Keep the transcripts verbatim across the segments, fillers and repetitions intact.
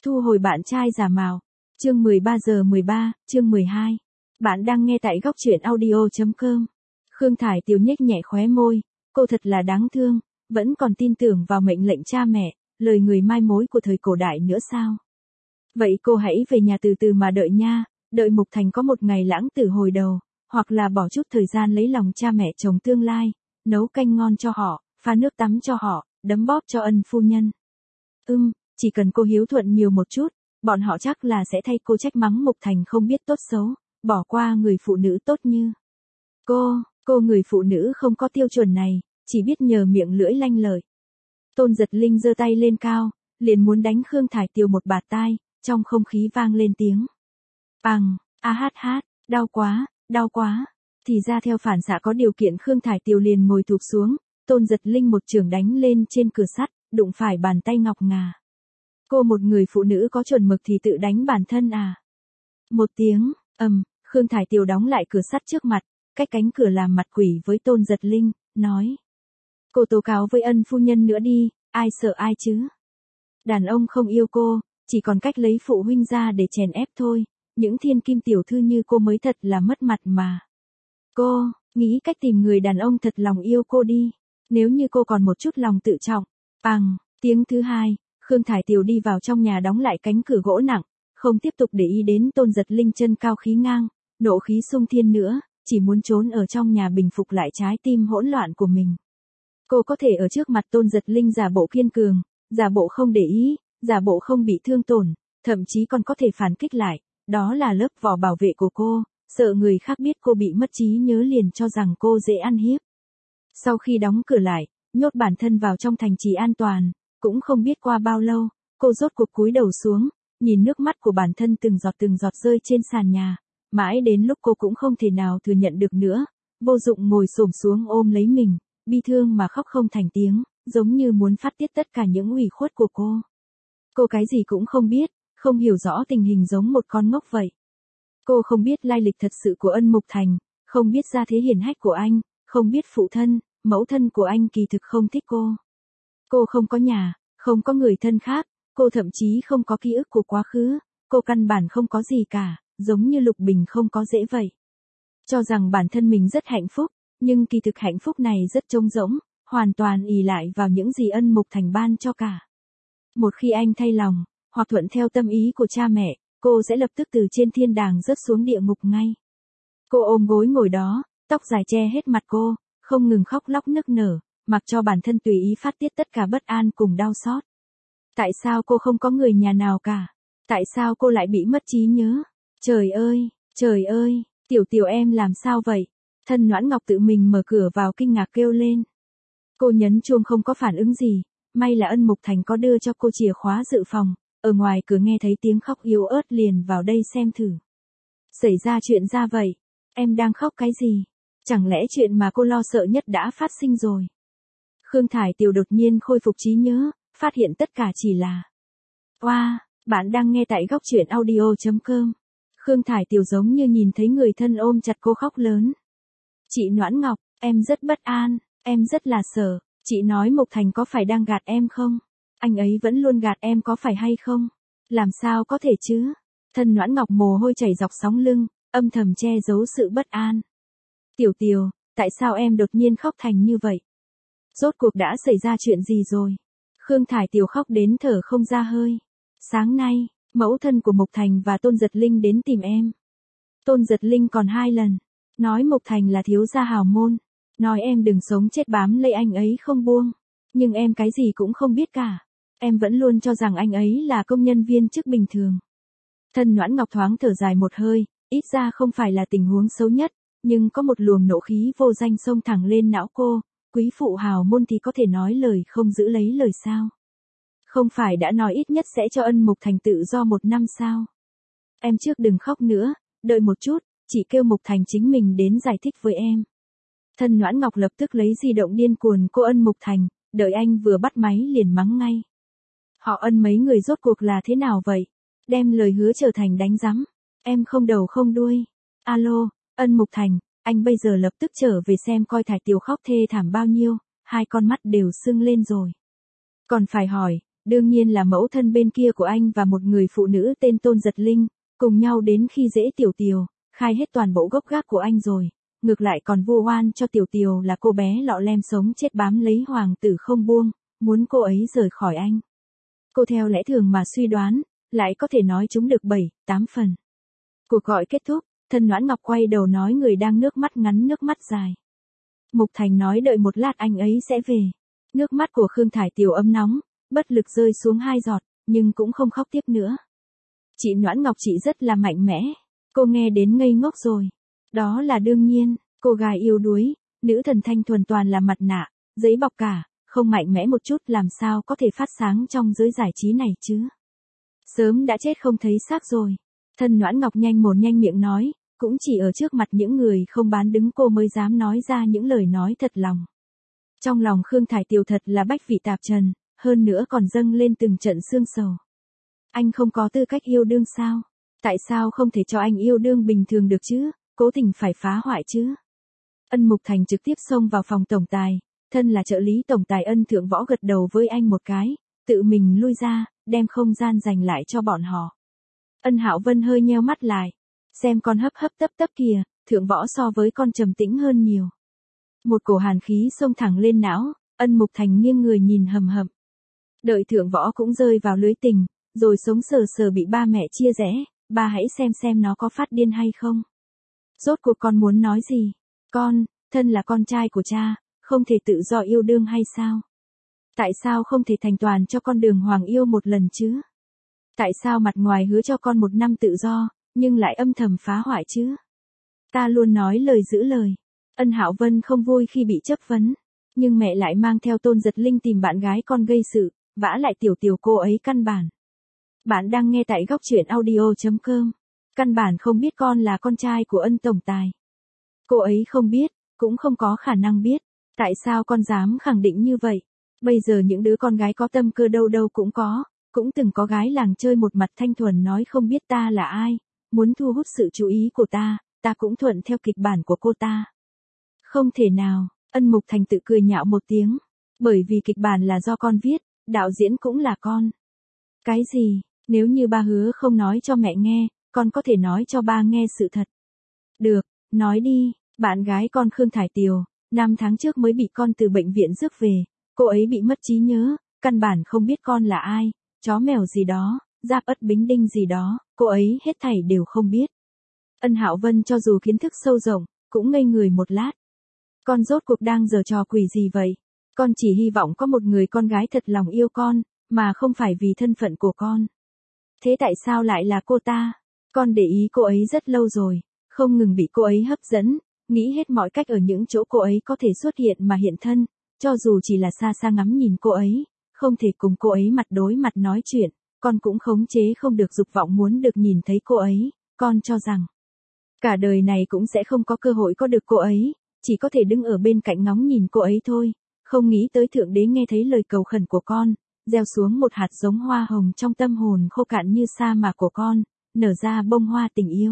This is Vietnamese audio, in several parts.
thu hồi bạn trai giả mạo. Chương mười ba giờ mười ba, chương mười hai. Bạn đang nghe tại góc truyện audio chấm com. Khương Thải Tiều nhếch nhẹ khóe môi, cô thật là đáng thương, vẫn còn tin tưởng vào mệnh lệnh cha mẹ, lời người mai mối của thời cổ đại nữa sao? Vậy cô hãy về nhà từ từ mà đợi nha, đợi Mục Thành có một ngày lãng tử hồi đầu, hoặc là bỏ chút thời gian lấy lòng cha mẹ chồng tương lai, nấu canh ngon cho họ, pha nước tắm cho họ, đấm bóp cho ân phu nhân. Ừm, chỉ cần cô hiếu thuận nhiều một chút, bọn họ chắc là sẽ thay cô trách mắng Mục Thành không biết tốt xấu, bỏ qua người phụ nữ tốt như cô, cô người phụ nữ không có tiêu chuẩn này, chỉ biết nhờ miệng lưỡi lanh lợi. Tôn Giật Linh giơ tay lên cao, liền muốn đánh Khương Thải Tiều một bạt tai, trong không khí vang lên tiếng. Bằng, a hát hát, đau quá, đau quá. Thì ra theo phản xạ có điều kiện Khương Thải Tiều liền ngồi thụp xuống, Tôn Giật Linh một chưởng đánh lên trên cửa sắt, đụng phải bàn tay ngọc ngà. Cô một người phụ nữ có chuẩn mực thì tự đánh bản thân à? Một tiếng, ầm, Khương Thải Tiều đóng lại cửa sắt trước mặt, cách cánh cửa làm mặt quỷ với Tôn Giật Linh, nói. Cô tố cáo với ân phu nhân nữa đi, ai sợ ai chứ? Đàn ông không yêu cô, chỉ còn cách lấy phụ huynh ra để chèn ép thôi, những thiên kim tiểu thư như cô mới thật là mất mặt mà. Cô, nghĩ cách tìm người đàn ông thật lòng yêu cô đi, nếu như cô còn một chút lòng tự trọng. Bằng, tiếng thứ hai, Khương Thải Tiều đi vào trong nhà đóng lại cánh cửa gỗ nặng, không tiếp tục để ý đến Tôn Giật Linh chân cao khí ngang, nộ khí sung thiên nữa, chỉ muốn trốn ở trong nhà bình phục lại trái tim hỗn loạn của mình. Cô có thể ở trước mặt Tôn Giật Linh giả bộ kiên cường, giả bộ không để ý, giả bộ không bị thương tổn, thậm chí còn có thể phản kích lại, đó là lớp vỏ bảo vệ của cô, sợ người khác biết cô bị mất trí nhớ liền cho rằng cô dễ ăn hiếp. Sau khi đóng cửa lại, nhốt bản thân vào trong thành trì an toàn, cũng không biết qua bao lâu, cô rốt cuộc cúi đầu xuống, nhìn nước mắt của bản thân từng giọt từng giọt rơi trên sàn nhà, mãi đến lúc cô cũng không thể nào thừa nhận được nữa, vô dụng ngồi xổm xuống ôm lấy mình, bi thương mà khóc không thành tiếng, giống như muốn phát tiết tất cả những ủy khuất của cô. Cô cái gì cũng không biết, không hiểu rõ tình hình giống một con ngốc vậy. Cô không biết lai lịch thật sự của ân Mục Thành, không biết gia thế hiển hách của anh, không biết phụ thân, mẫu thân của anh kỳ thực không thích cô. Cô không có nhà, không có người thân khác, cô thậm chí không có ký ức của quá khứ, cô căn bản không có gì cả, giống như Lục Bình không có dễ vậy. Cho rằng bản thân mình rất hạnh phúc, nhưng kỳ thực hạnh phúc này rất trống rỗng, hoàn toàn ỷ lại vào những gì ân Mục Thành ban cho cả. Một khi anh thay lòng, hoặc thuận theo tâm ý của cha mẹ, cô sẽ lập tức từ trên thiên đàng rớt xuống địa ngục ngay. Cô ôm gối ngồi đó, tóc dài che hết mặt cô, không ngừng khóc lóc nức nở, mặc cho bản thân tùy ý phát tiết tất cả bất an cùng đau xót. Tại sao cô không có người nhà nào cả? Tại sao cô lại bị mất trí nhớ? Trời ơi, trời ơi, Tiểu Tiều em làm sao vậy? Thân Noãn Ngọc tự mình mở cửa vào kinh ngạc kêu lên. Cô nhấn chuông không có phản ứng gì, may là ân Mục Thành có đưa cho cô chìa khóa dự phòng, ở ngoài cửa nghe thấy tiếng khóc yếu ớt liền vào đây xem thử. Xảy ra chuyện ra vậy, em đang khóc cái gì? Chẳng lẽ chuyện mà cô lo sợ nhất đã phát sinh rồi? Khương Thải Tiều đột nhiên khôi phục trí nhớ, phát hiện tất cả chỉ là. Oa, wow, bạn đang nghe tại góc truyện audio chấm com. Khương Thải Tiều giống như nhìn thấy người thân ôm chặt cô khóc lớn. Chị Noãn Ngọc, em rất bất an, em rất là sợ, chị nói Mục Thành có phải đang gạt em không? Anh ấy vẫn luôn gạt em có phải hay không? Làm sao có thể chứ? Thân Noãn Ngọc mồ hôi chảy dọc sóng lưng, âm thầm che giấu sự bất an. Tiểu Tiều, tại sao em đột nhiên khóc thành như vậy? Rốt cuộc đã xảy ra chuyện gì rồi? Khương Thải Tiều khóc đến thở không ra hơi. Sáng nay, mẫu thân của Mục Thành và Tôn Giật Linh đến tìm em. Tôn Giật Linh còn hai lần, nói Mục Thành là thiếu gia hào môn, nói em đừng sống chết bám lấy anh ấy không buông. Nhưng em cái gì cũng không biết cả. Em vẫn luôn cho rằng anh ấy là công nhân viên chức bình thường. Thân Noãn Ngọc thoáng thở dài một hơi, ít ra không phải là tình huống xấu nhất, nhưng có một luồng nộ khí vô danh xông thẳng lên não cô, quý phụ hào môn thì có thể nói lời không giữ lấy lời sao? Không phải đã nói ít nhất sẽ cho ân Mục Thành tự do một năm sao? Em trước đừng khóc nữa, đợi một chút, chỉ kêu Mục Thành chính mình đến giải thích với em. Thân Noãn Ngọc lập tức lấy di động điên cuồng cô ân Mục Thành, đợi anh vừa bắt máy liền mắng ngay. Họ ân mấy người rốt cuộc là thế nào vậy? Đem lời hứa trở thành đánh rắm. Em không đầu không đuôi. Alo, ân Mục Thành, anh bây giờ lập tức trở về xem coi Thải Tiều khóc thê thảm bao nhiêu, hai con mắt đều sưng lên rồi. Còn phải hỏi, đương nhiên là mẫu thân bên kia của anh và một người phụ nữ tên Tôn Giật Linh, cùng nhau đến khi dễ Tiểu Tiều, khai hết toàn bộ gốc gác của anh rồi, ngược lại còn vu oan cho Tiểu Tiều là cô bé lọ lem sống chết bám lấy hoàng tử không buông, muốn cô ấy rời khỏi anh. Cô theo lẽ thường mà suy đoán, lại có thể nói chúng được bảy, tám phần. Cuộc gọi kết thúc, Thân Noãn Ngọc quay đầu nói người đang nước mắt ngắn nước mắt dài. Mục Thành nói đợi một lát anh ấy sẽ về. Nước mắt của Khương Thải Tiều ấm nóng, bất lực rơi xuống hai giọt, nhưng cũng không khóc tiếp nữa. Chị Noãn Ngọc chị rất là mạnh mẽ. Cô nghe đến ngây ngốc rồi. Đó là đương nhiên, cô gái yếu đuối, nữ thần thanh thuần toàn là mặt nạ, giấy bọc cả, không mạnh mẽ một chút làm sao có thể phát sáng trong giới giải trí này chứ. Sớm đã chết không thấy xác rồi. Thân Noãn Ngọc nhanh mồm nhanh miệng nói, cũng chỉ ở trước mặt những người không bán đứng cô mới dám nói ra những lời nói thật lòng. Trong lòng Khương Thải Tiều thật là bách vị tạp trần, hơn nữa còn dâng lên từng trận xương sầu. Anh không có tư cách yêu đương sao? Tại sao không thể cho anh yêu đương bình thường được chứ, cố tình phải phá hoại chứ? Ân Mục Thành trực tiếp xông vào phòng tổng tài, thân là trợ lý tổng tài Ân Thượng Võ gật đầu với anh một cái, tự mình lui ra, đem không gian dành lại cho bọn họ. Ân Hạo Vân hơi nheo mắt lại, xem con hấp hấp tấp tấp kìa, Thượng Võ so với con trầm tĩnh hơn nhiều. Một cổ hàn khí xông thẳng lên não, Ân Mục Thành nghiêng người nhìn hầm hầm. Đợi Thượng Võ cũng rơi vào lưới tình, rồi sống sờ sờ bị ba mẹ chia rẽ, ba hãy xem xem nó có phát điên hay không. Rốt cuộc con muốn nói gì? Con, thân là con trai của cha, không thể tự do yêu đương hay sao? Tại sao không thể thành toàn cho con đường hoàng yêu một lần chứ? Tại sao mặt ngoài hứa cho con một năm tự do, nhưng lại âm thầm phá hoại chứ? Ta luôn nói lời giữ lời. Ân Hạo Vân không vui khi bị chất vấn, nhưng mẹ lại mang theo Tôn Giật Linh tìm bạn gái con gây sự, vã lại Tiểu Tiều cô ấy căn bản. Bạn đang nghe tại góc truyện audio chấm com. Căn bản không biết con là con trai của Ân tổng tài. Cô ấy không biết, cũng không có khả năng biết. Tại sao con dám khẳng định như vậy? Bây giờ những đứa con gái có tâm cơ đâu đâu cũng có, cũng từng có gái làng chơi một mặt thanh thuần nói không biết ta là ai, muốn thu hút sự chú ý của ta, ta cũng thuận theo kịch bản của cô ta. Không thể nào, Ân Mục Thành tự cười nhạo một tiếng, bởi vì kịch bản là do con viết, đạo diễn cũng là con. Cái gì, nếu như ba hứa không nói cho mẹ nghe, con có thể nói cho ba nghe sự thật. Được, nói đi, bạn gái con Khương Thải Tiều, năm tháng trước mới bị con từ bệnh viện rước về, cô ấy bị mất trí nhớ, căn bản không biết con là ai, chó mèo gì đó, giáp ất bính đinh gì đó, cô ấy hết thảy đều không biết. Ân Hạo Vân cho dù kiến thức sâu rộng, cũng ngây người một lát. Con rốt cuộc đang giở trò quỷ gì vậy? Con chỉ hy vọng có một người con gái thật lòng yêu con, mà không phải vì thân phận của con. Thế tại sao lại là cô ta? Con để ý cô ấy rất lâu rồi, không ngừng bị cô ấy hấp dẫn, nghĩ hết mọi cách ở những chỗ cô ấy có thể xuất hiện mà hiện thân, cho dù chỉ là xa xa ngắm nhìn cô ấy, không thể cùng cô ấy mặt đối mặt nói chuyện, con cũng khống chế không được dục vọng muốn được nhìn thấy cô ấy, con cho rằng cả đời này cũng sẽ không có cơ hội có được cô ấy, chỉ có thể đứng ở bên cạnh ngóng nhìn cô ấy thôi, không nghĩ tới Thượng Đế nghe thấy lời cầu khẩn của con, gieo xuống một hạt giống hoa hồng trong tâm hồn khô cạn như sa mạc của con, nở ra bông hoa tình yêu.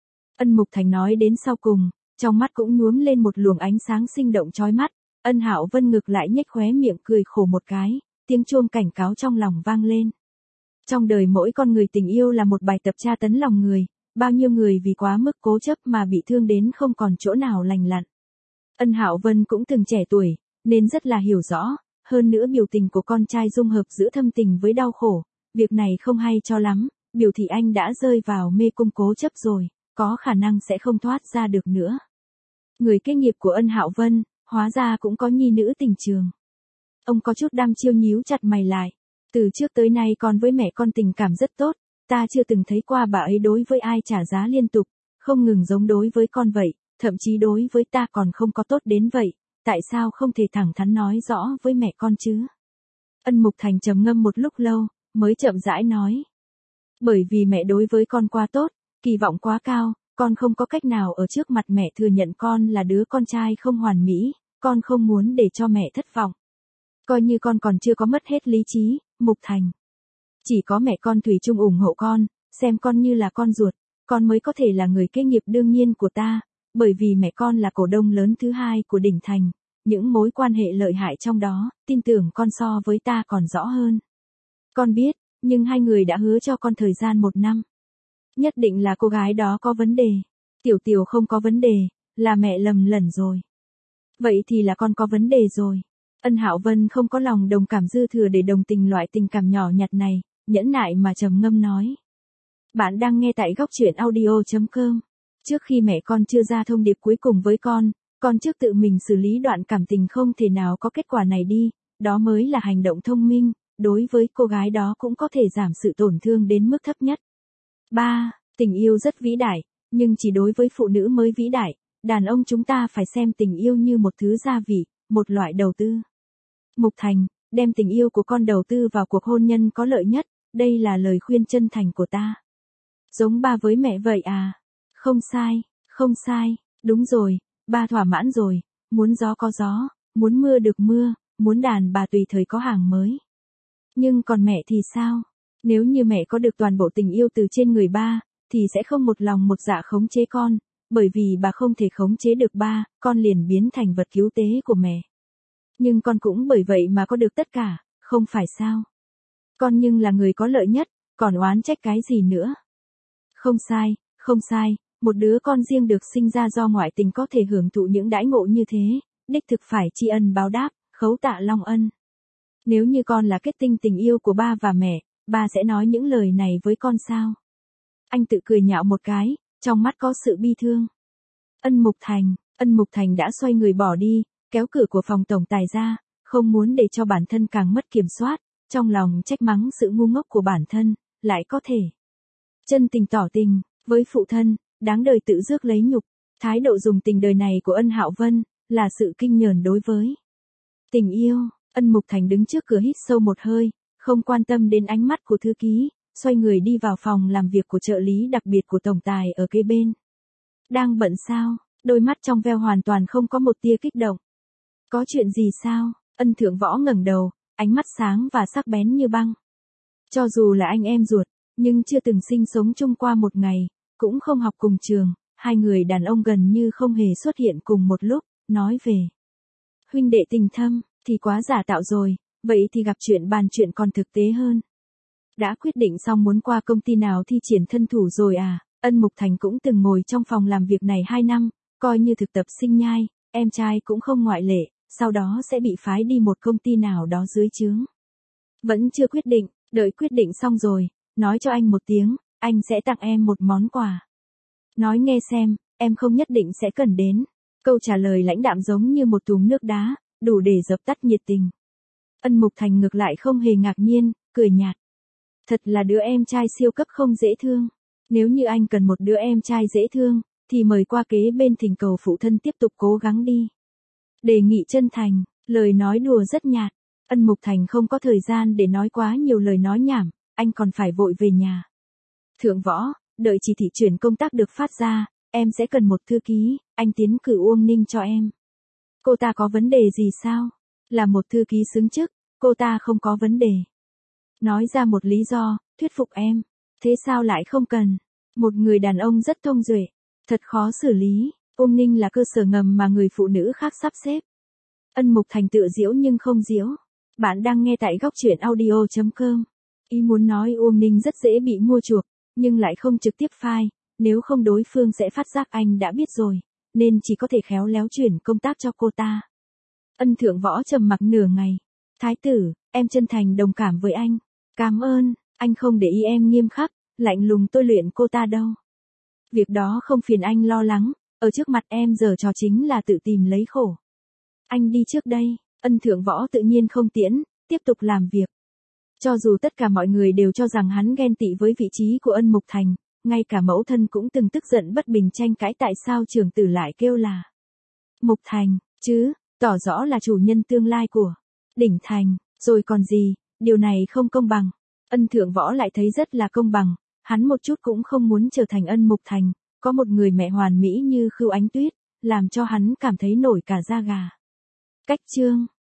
Ân Mục Thành nói đến sau cùng, trong mắt cũng nhuốm lên một luồng ánh sáng sinh động chói mắt, Ân Hạo Vân ngực lại nhếch khóe miệng cười khổ một cái, tiếng chuông cảnh cáo trong lòng vang lên. Trong đời mỗi con người tình yêu là một bài tập tra tấn lòng người, bao nhiêu người vì quá mức cố chấp mà bị thương đến không còn chỗ nào lành lặn. Ân Hạo Vân cũng từng trẻ tuổi, nên rất là hiểu rõ, hơn nữa biểu tình của con trai dung hợp giữa thâm tình với đau khổ, việc này không hay cho lắm, biểu thị anh đã rơi vào mê cung cố chấp rồi, có khả năng sẽ không thoát ra được nữa. Người kế nghiệp của Ân Hạo Vân, hóa ra cũng có nhi nữ tình trường. Ông có chút đăm chiêu nhíu chặt mày lại, từ trước tới nay con với mẹ con tình cảm rất tốt, ta chưa từng thấy qua bà ấy đối với ai trả giá liên tục, không ngừng giống đối với con vậy, thậm chí đối với ta còn không có tốt đến vậy, tại sao không thể thẳng thắn nói rõ với mẹ con chứ? Ân Mục Thành trầm ngâm một lúc lâu, mới chậm rãi nói. Bởi vì mẹ đối với con quá tốt, kỳ vọng quá cao, con không có cách nào ở trước mặt mẹ thừa nhận con là đứa con trai không hoàn mỹ, con không muốn để cho mẹ thất vọng. Coi như con còn chưa có mất hết lý trí, Mục Thành. Chỉ có mẹ con thủy chung ủng hộ con, xem con như là con ruột, con mới có thể là người kế nghiệp đương nhiên của ta, bởi vì mẹ con là cổ đông lớn thứ hai của Đỉnh Thành, những mối quan hệ lợi hại trong đó, tin tưởng con so với ta còn rõ hơn. Con biết, nhưng hai người đã hứa cho con thời gian một năm. Nhất định là cô gái đó có vấn đề. Tiểu Tiểu không có vấn đề, là mẹ lầm lẫn rồi. Vậy thì là con có vấn đề rồi. Ân Hạo Vân không có lòng đồng cảm dư thừa để đồng tình loại tình cảm nhỏ nhặt này, nhẫn nại mà trầm ngâm nói. Bạn đang nghe tại góc truyện audio chấm com. Trước khi mẹ con chưa ra thông điệp cuối cùng với con, con trước tự mình xử lý đoạn cảm tình không thể nào có kết quả này đi, đó mới là hành động thông minh, đối với cô gái đó cũng có thể giảm sự tổn thương đến mức thấp nhất. ba. Tình yêu rất vĩ đại, nhưng chỉ đối với phụ nữ mới vĩ đại, đàn ông chúng ta phải xem tình yêu như một thứ gia vị, một loại đầu tư. Mục Thành, đem tình yêu của con đầu tư vào cuộc hôn nhân có lợi nhất, đây là lời khuyên chân thành của ta. Giống ba với mẹ vậy à? Không sai, không sai, đúng rồi, ba thỏa mãn rồi, muốn gió có gió, muốn mưa được mưa, muốn đàn bà tùy thời có hàng mới. Nhưng còn mẹ thì sao? Nếu như mẹ có được toàn bộ tình yêu từ trên người ba, thì sẽ không một lòng một dạ khống chế con, bởi vì bà không thể khống chế được ba, con liền biến thành vật cứu tế của mẹ. Nhưng con cũng bởi vậy mà có được tất cả, không phải sao? Con nhưng là người có lợi nhất, còn oán trách cái gì nữa? Không sai, không sai, một đứa con riêng được sinh ra do ngoại tình có thể hưởng thụ những đãi ngộ như thế, đích thực phải tri ân báo đáp, khấu tạ long ân. Nếu như con là kết tinh tình yêu của ba và mẹ, ba sẽ nói những lời này với con sao? Anh tự cười nhạo một cái, trong mắt có sự bi thương. Ân Mục Thành, Ân Mục Thành đã xoay người bỏ đi, kéo cửa của phòng tổng tài ra, không muốn để cho bản thân càng mất kiểm soát, trong lòng trách mắng sự ngu ngốc của bản thân, lại có thể chân tình tỏ tình, với phụ thân, đáng đời tự rước lấy nhục. Thái độ dùng tình đời này của Ân Hạo Vân, là sự kinh nhờn đối với tình yêu. Ân Mục Thành đứng trước cửa hít sâu một hơi, không quan tâm đến ánh mắt của thư ký, xoay người đi vào phòng làm việc của trợ lý đặc biệt của tổng tài ở kế bên. Đang bận sao? Đôi mắt trong veo hoàn toàn không có một tia kích động. Có chuyện gì sao? Ân Thượng Võ ngẩng đầu, ánh mắt sáng và sắc bén như băng. Cho dù là anh em ruột, nhưng chưa từng sinh sống chung qua một ngày, cũng không học cùng trường, hai người đàn ông gần như không hề xuất hiện cùng một lúc, nói về huynh đệ tình thâm, thì quá giả tạo rồi, vậy thì gặp chuyện bàn chuyện còn thực tế hơn. Đã quyết định xong muốn qua công ty nào thi triển thân thủ rồi à? Ân Mục Thành cũng từng ngồi trong phòng làm việc này hai năm, coi như thực tập sinh nhai, em trai cũng không ngoại lệ, sau đó sẽ bị phái đi một công ty nào đó dưới trướng. Vẫn chưa quyết định, đợi quyết định xong rồi, nói cho anh một tiếng, anh sẽ tặng em một món quà. Nói nghe xem, em không nhất định sẽ cần đến. Câu trả lời lãnh đạm giống như một thùng nước đá, đủ để dập tắt nhiệt tình. Ân Mục Thành ngược lại không hề ngạc nhiên, cười nhạt. Thật là đứa em trai siêu cấp không dễ thương. Nếu như anh cần một đứa em trai dễ thương, thì mời qua kế bên thỉnh cầu phụ thân tiếp tục cố gắng đi. Đề nghị chân thành, lời nói đùa rất nhạt. Ân Mục Thành không có thời gian để nói quá nhiều lời nói nhảm, anh còn phải vội về nhà. Thượng Võ, đợi chỉ thị chuyển công tác được phát ra, em sẽ cần một thư ký, anh tiến cử Uông Ninh cho em. Cô ta có vấn đề gì sao? Là một thư ký xứng chức, cô ta không có vấn đề. Nói ra một lý do, thuyết phục em. Thế sao lại không cần? Một người đàn ông rất thông duệ, thật khó xử lý. Uông Ninh là cơ sở ngầm mà người phụ nữ khác sắp xếp. Ân Mục Thành tựa giễu nhưng không giễu. Bạn đang nghe tại góc truyện audio chấm com. Ý muốn nói Uông Ninh rất dễ bị mua chuộc, nhưng lại không trực tiếp phai, nếu không đối phương sẽ phát giác anh đã biết rồi, nên chỉ có thể khéo léo chuyển công tác cho cô ta. Ân Thượng Võ trầm mặc nửa ngày. Thái tử, em chân thành đồng cảm với anh. Cảm ơn, anh không để ý em nghiêm khắc, lạnh lùng tôi luyện cô ta đâu. Việc đó không phiền anh lo lắng, ở trước mặt em giờ trò chính là tự tìm lấy khổ. Anh đi trước đây. Ân Thượng Võ tự nhiên không tiễn, tiếp tục làm việc. Cho dù tất cả mọi người đều cho rằng hắn ghen tị với vị trí của Ân Mục Thành, ngay cả mẫu thân cũng từng tức giận bất bình tranh cãi tại sao trưởng tử lại kêu là Mục Thành, chứ, tỏ rõ là chủ nhân tương lai của Đỉnh Thành, rồi còn gì, điều này không công bằng. Ân Thượng Võ lại thấy rất là công bằng, hắn một chút cũng không muốn trở thành Ân Mục Thành, có một người mẹ hoàn mỹ như Khưu Ánh Tuyết, làm cho hắn cảm thấy nổi cả da gà. Cách chương